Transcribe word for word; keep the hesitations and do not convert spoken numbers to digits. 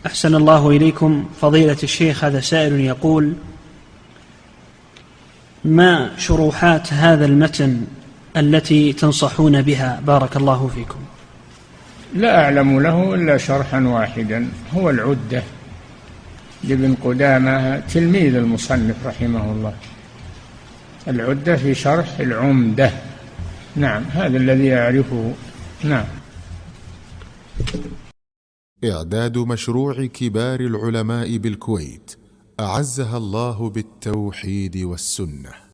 أحسن الله إليكم فضيلة الشيخ. هذا سائل يقول: ما شروحات هذا المتن التي تنصحون بها بارك الله فيكم؟ لا أعلم له إلا شرحا واحدا، هو العدة لابن قدامة تلميذ المصنف رحمه الله، العدة في شرح العمدة. نعم، هذا الذي أعرفه. نعم. إعداد مشروع كبار العلماء بالكويت أعزها الله بالتوحيد والسنة.